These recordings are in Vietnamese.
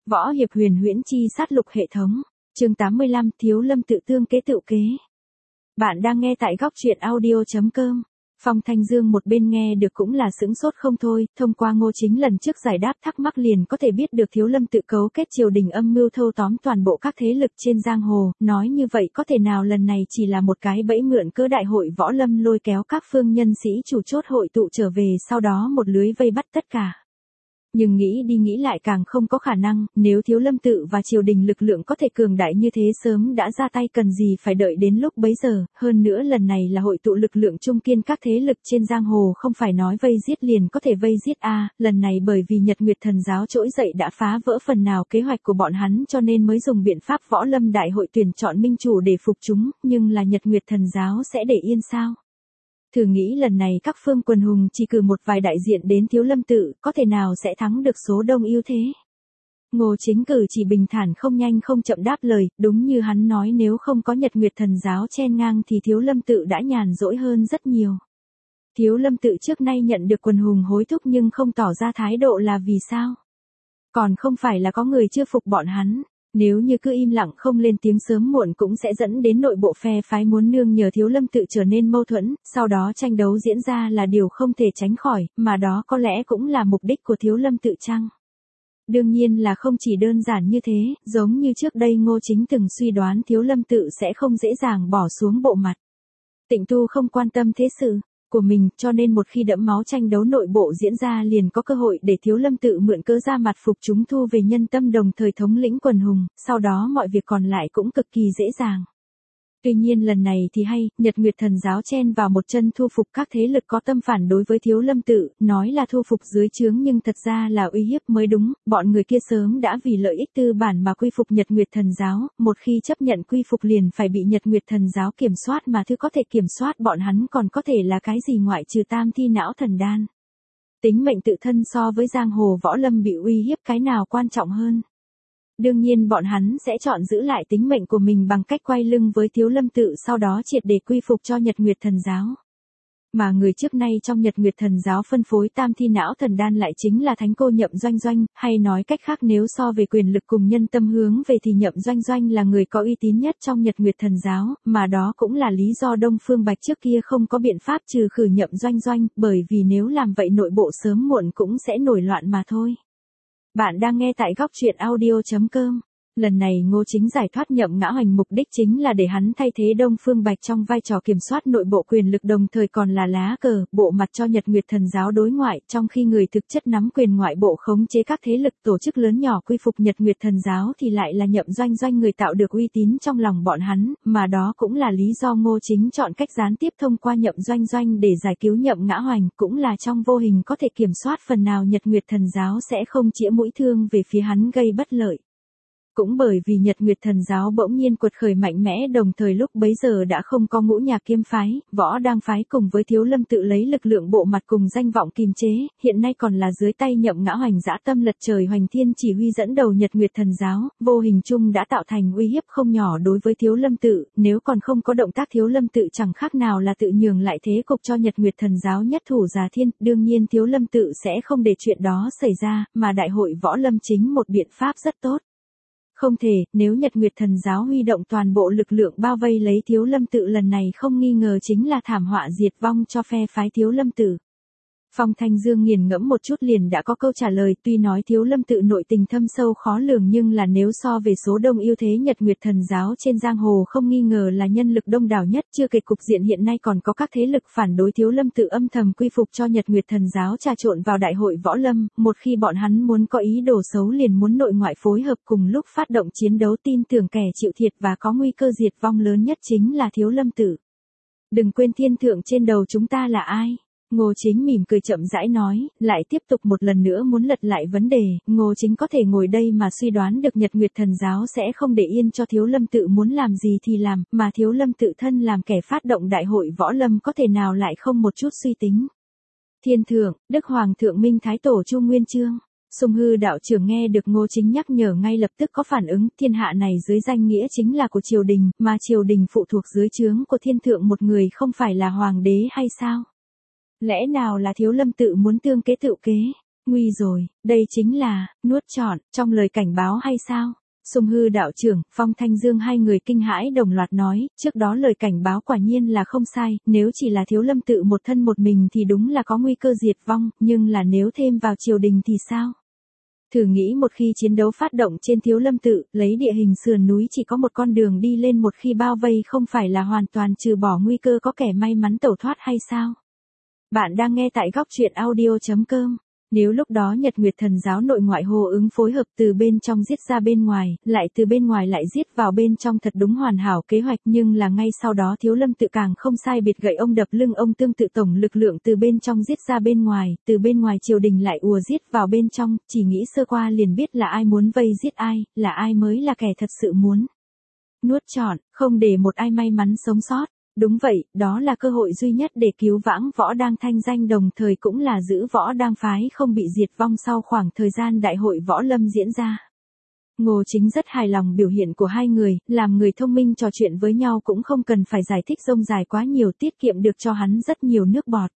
Võ hiệp huyền huyễn chi sát lục hệ thống. Chương 85 Thiếu Lâm tự tương kế tự kế. Bạn đang nghe tại góc truyện audio.com. Phong Thanh Dương một bên nghe được cũng là sững sốt không thôi, thông qua Ngô Chính lần trước giải đáp thắc mắc liền có thể biết được Thiếu Lâm tự cấu kết triều đình âm mưu thâu tóm toàn bộ các thế lực trên giang hồ, nói như vậy có thể nào lần này chỉ là một cái bẫy mượn cớ đại hội võ lâm lôi kéo các phương nhân sĩ chủ chốt hội tụ trở về sau đó một lưới vây bắt tất cả. Nhưng nghĩ đi nghĩ lại càng không có khả năng, nếu Thiếu Lâm tự và triều đình lực lượng có thể cường đại như thế sớm đã ra tay cần gì phải đợi đến lúc bấy giờ, hơn nữa lần này là hội tụ lực lượng trung kiên các thế lực trên giang hồ không phải nói vây giết liền có thể vây giết lần này bởi vì Nhật Nguyệt Thần giáo trỗi dậy đã phá vỡ phần nào kế hoạch của bọn hắn cho nên mới dùng biện pháp võ lâm đại hội tuyển chọn minh chủ để phục chúng, nhưng là Nhật Nguyệt Thần giáo sẽ để yên sao? Thử nghĩ lần này các phương quần hùng chỉ cử một vài đại diện đến Thiếu Lâm tự, có thể nào sẽ thắng được số đông ưu thế? Ngô Chính cử chỉ bình thản không nhanh không chậm đáp lời, đúng như hắn nói nếu không có Nhật Nguyệt Thần giáo chen ngang thì Thiếu Lâm tự đã nhàn rỗi hơn rất nhiều. Thiếu Lâm tự trước nay nhận được quần hùng hối thúc nhưng không tỏ ra thái độ là vì sao? Còn không phải là có người chưa phục bọn hắn. Nếu như cứ im lặng không lên tiếng sớm muộn cũng sẽ dẫn đến nội bộ phe phái muốn nương nhờ Thiếu Lâm tự trở nên mâu thuẫn, sau đó tranh đấu diễn ra là điều không thể tránh khỏi, mà đó có lẽ cũng là mục đích của Thiếu Lâm tự chăng? Đương nhiên là không chỉ đơn giản như thế, giống như trước đây Ngô Chính từng suy đoán Thiếu Lâm tự sẽ không dễ dàng bỏ xuống bộ mặt. Tịnh tu không quan tâm thế sự của mình, cho nên một khi đẫm máu tranh đấu nội bộ diễn ra liền có cơ hội để Thiếu Lâm tự mượn cớ ra mặt phục chúng thu về nhân tâm đồng thời thống lĩnh quần hùng, sau đó mọi việc còn lại cũng cực kỳ dễ dàng. Tuy nhiên lần này thì hay, Nhật Nguyệt Thần giáo chen vào một chân thu phục các thế lực có tâm phản đối với Thiếu Lâm tự, nói là thu phục dưới trướng nhưng thật ra là uy hiếp mới đúng, bọn người kia sớm đã vì lợi ích tư bản mà quy phục Nhật Nguyệt Thần giáo, một khi chấp nhận quy phục liền phải bị Nhật Nguyệt Thần giáo kiểm soát mà thứ có thể kiểm soát bọn hắn còn có thể là cái gì ngoại trừ tam thi não thần đan. Tính mệnh tự thân so với giang hồ võ lâm bị uy hiếp cái nào quan trọng hơn? Đương nhiên bọn hắn sẽ chọn giữ lại tính mệnh của mình bằng cách quay lưng với Thiếu Lâm tự sau đó triệt để quy phục cho Nhật Nguyệt Thần giáo. Mà người trước nay trong Nhật Nguyệt Thần giáo phân phối tam thi não thần đan lại chính là Thánh Cô Nhậm Doanh Doanh, hay nói cách khác nếu so về quyền lực cùng nhân tâm hướng về thì Nhậm Doanh Doanh là người có uy tín nhất trong Nhật Nguyệt Thần giáo, mà đó cũng là lý do Đông Phương Bạch trước kia không có biện pháp trừ khử Nhậm Doanh Doanh, bởi vì nếu làm vậy nội bộ sớm muộn cũng sẽ nổi loạn mà thôi. Bạn đang nghe tại góc truyện audio.com. Lần này Ngô Chính giải thoát Nhậm Ngã Hoành mục đích chính là để hắn thay thế Đông Phương Bạch trong vai trò kiểm soát nội bộ quyền lực đồng thời còn là lá cờ, bộ mặt cho Nhật Nguyệt Thần giáo đối ngoại, trong khi người thực chất nắm quyền ngoại bộ khống chế các thế lực tổ chức lớn nhỏ quy phục Nhật Nguyệt Thần giáo thì lại là Nhậm Doanh Doanh người tạo được uy tín trong lòng bọn hắn, mà đó cũng là lý do Ngô Chính chọn cách gián tiếp thông qua Nhậm Doanh Doanh để giải cứu Nhậm Ngã Hoành, cũng là trong vô hình có thể kiểm soát phần nào Nhật Nguyệt Thần giáo sẽ không chĩa mũi thương về phía hắn gây bất lợi. Cũng bởi vì Nhật Nguyệt Thần giáo bỗng nhiên quật khởi mạnh mẽ đồng thời lúc bấy giờ đã không có Ngũ Nhạc Kiếm phái, Võ Đang phái cùng với Thiếu Lâm tự lấy lực lượng bộ mặt cùng danh vọng kìm chế, hiện nay còn là dưới tay Nhậm Ngã Hoành dã tâm lật trời hoành thiên chỉ huy dẫn đầu Nhật Nguyệt Thần giáo, vô hình chung đã tạo thành uy hiếp không nhỏ đối với Thiếu Lâm tự, nếu còn không có động tác Thiếu Lâm tự chẳng khác nào là tự nhường lại thế cục cho Nhật Nguyệt Thần giáo nhất thủ già thiên, đương nhiên Thiếu Lâm tự sẽ không để chuyện đó xảy ra, mà đại hội võ lâm chính một biện pháp rất tốt. Không thể, nếu Nhật Nguyệt Thần giáo huy động toàn bộ lực lượng bao vây lấy Thiếu Lâm tự lần này không nghi ngờ chính là thảm họa diệt vong cho phe phái Thiếu Lâm tự. Phong Thanh Dương nghiền ngẫm một chút liền đã có câu trả lời, tuy nói Thiếu Lâm tự nội tình thâm sâu khó lường nhưng là nếu so về số đông ưu thế Nhật Nguyệt Thần giáo trên giang hồ không nghi ngờ là nhân lực đông đảo nhất, chưa kể cục diện hiện nay còn có các thế lực phản đối Thiếu Lâm tự âm thầm quy phục cho Nhật Nguyệt Thần giáo trà trộn vào đại hội võ lâm, một khi bọn hắn muốn có ý đồ xấu liền muốn nội ngoại phối hợp cùng lúc phát động chiến đấu, tin tưởng kẻ chịu thiệt và có nguy cơ diệt vong lớn nhất chính là Thiếu Lâm tự. Đừng quên thiên thượng trên đầu chúng ta là ai? Ngô Chính mỉm cười chậm rãi nói, lại tiếp tục một lần nữa muốn lật lại vấn đề, Ngô Chính có thể ngồi đây mà suy đoán được Nhật Nguyệt Thần giáo sẽ không để yên cho Thiếu Lâm tự muốn làm gì thì làm, mà Thiếu Lâm tự thân làm kẻ phát động đại hội võ lâm có thể nào lại không một chút suy tính. Thiên thượng, Đức Hoàng thượng Minh Thái Tổ Chu Nguyên Chương. Sùng Hư đạo trưởng nghe được Ngô Chính nhắc nhở ngay lập tức có phản ứng, thiên hạ này dưới danh nghĩa chính là của triều đình, mà triều đình phụ thuộc dưới trướng của thiên thượng một người không phải là hoàng đế hay sao? Lẽ nào là Thiếu Lâm tự muốn tương kế tự kế? Nguy rồi, đây chính là, nuốt trọn, trong lời cảnh báo hay sao? Sùng Hư đạo trưởng, Phong Thanh Dương hai người kinh hãi đồng loạt nói, trước đó lời cảnh báo quả nhiên là không sai, nếu chỉ là Thiếu Lâm tự một thân một mình thì đúng là có nguy cơ diệt vong, nhưng là nếu thêm vào triều đình thì sao? Thử nghĩ một khi chiến đấu phát động trên Thiếu Lâm tự, lấy địa hình sườn núi chỉ có một con đường đi lên, một khi bao vây không phải là hoàn toàn trừ bỏ nguy cơ có kẻ may mắn tẩu thoát hay sao? Bạn đang nghe tại góc truyện audio.com. Nếu lúc đó Nhật Nguyệt Thần giáo nội ngoại hồ ứng phối hợp, từ bên trong giết ra bên ngoài, lại từ bên ngoài lại giết vào bên trong, thật đúng hoàn hảo kế hoạch, nhưng là ngay sau đó Thiếu Lâm tự càng không sai biệt gậy ông đập lưng ông, tương tự tổng lực lượng từ bên trong giết ra bên ngoài, từ bên ngoài triều đình lại ùa giết vào bên trong, chỉ nghĩ sơ qua liền biết là ai muốn vây giết ai, là ai mới là kẻ thật sự muốn nuốt trọn, không để một ai may mắn sống sót. Đúng vậy, đó là cơ hội duy nhất để cứu vãng Võ Đang thanh danh, đồng thời cũng là giữ Võ Đang phái không bị diệt vong sau khoảng thời gian đại hội võ lâm diễn ra. Ngô Chính rất hài lòng biểu hiện của hai người, làm người thông minh trò chuyện với nhau cũng không cần phải giải thích rông dài quá nhiều, tiết kiệm được cho hắn rất nhiều nước bọt.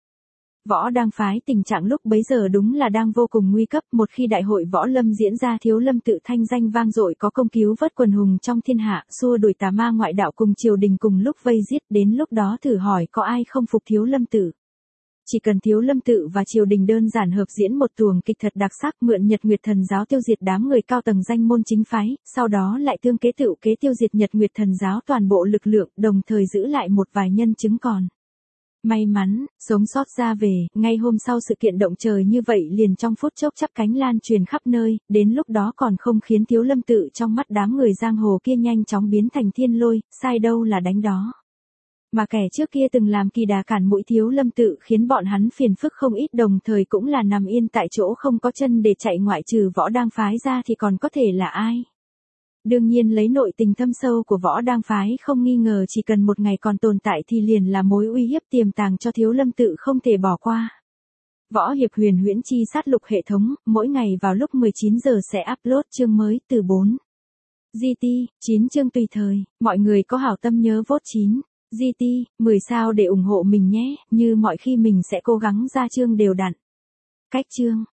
Võ Đang phái tình trạng lúc bấy giờ đúng là đang vô cùng nguy cấp, một khi đại hội võ lâm diễn ra, Thiếu Lâm tự thanh danh vang dội, có công cứu vớt quần hùng trong thiên hạ, xua đuổi tà ma ngoại đạo cùng triều đình cùng lúc vây giết, đến lúc đó thử hỏi có ai không phục Thiếu Lâm tự. Chỉ cần Thiếu Lâm tự và triều đình đơn giản hợp diễn một tuồng kịch thật đặc sắc, mượn Nhật Nguyệt Thần giáo tiêu diệt đám người cao tầng danh môn chính phái, sau đó lại tương kế tựu kế tiêu diệt Nhật Nguyệt Thần giáo toàn bộ lực lượng, đồng thời giữ lại một vài nhân chứng còn may mắn sống sót ra về. Ngay hôm sau sự kiện động trời như vậy liền trong phút chốc chắp cánh lan truyền khắp nơi, đến lúc đó còn không khiến Thiếu Lâm tự trong mắt đám người giang hồ kia nhanh chóng biến thành thiên lôi, sai đâu là đánh đó. Mà kẻ trước kia từng làm kỳ đà cản mũi Thiếu Lâm tự khiến bọn hắn phiền phức không ít, đồng thời cũng là nằm yên tại chỗ không có chân để chạy, ngoại trừ Võ Đang phái ra thì còn có thể là ai? Đương nhiên lấy nội tình thâm sâu của Võ Đang phái không nghi ngờ chỉ cần một ngày còn tồn tại thì liền là mối uy hiếp tiềm tàng cho Thiếu Lâm tự không thể bỏ qua. Võ Hiệp Huyền Huyễn Chi sát lục hệ thống, mỗi ngày vào lúc 19 giờ sẽ upload chương mới từ 4 GT, 9 chương tùy thời, mọi người có hảo tâm nhớ vote 9 GT, 10 sao để ủng hộ mình nhé, như mọi khi mình sẽ cố gắng ra chương đều đặn. Cách chương